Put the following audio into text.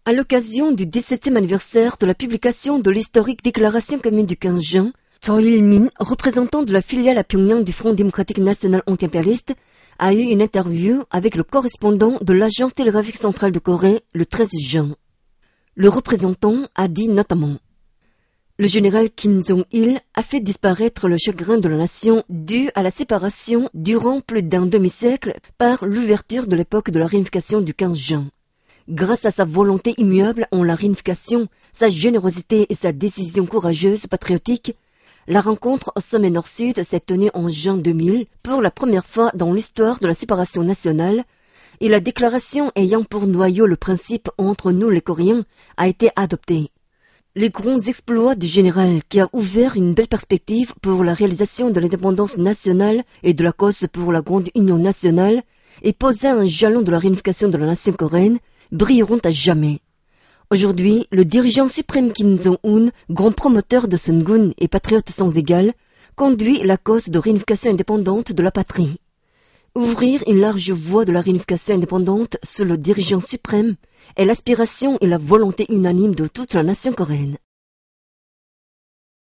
À l'occasion du 17e anniversaire de la publication de l'historique déclaration commune du 15 juin, Choi Il-min, représentant de la filiale à Pyongyang du Front démocratique national anti-impérialiste, a eu une interview avec le correspondant de l'Agence télégraphique centrale de Corée le 13 juin. Le représentant a dit notamment: le général Kim Jong-il a fait disparaître le chagrin de la nation dû à la séparation durant plus d'un demi-siècle par l'ouverture de l'époque de la réunification du 15 juin. Grâce à sa volonté immuable en la réunification, sa générosité et sa décision courageuse patriotique, la rencontre au sommet Nord-Sud s'est tenue en juin 2000 pour la première fois dans l'histoire de la séparation nationale, et la déclaration ayant pour noyau le principe entre nous les Coréens a été adoptée. Les grands exploits du général qui a ouvert une belle perspective pour la réalisation de l'indépendance nationale et de la cause pour la grande union nationale et posa un jalon de la réunification de la nation coréenne brilleront à jamais. Aujourd'hui, le dirigeant suprême Kim Jong-un, grand promoteur de Sungun et patriote sans égal, conduit la cause de réunification indépendante de la patrie. Ouvrir une large voie de la réunification indépendante sous le dirigeant suprême est l'aspiration et la volonté unanime de toute la nation coréenne.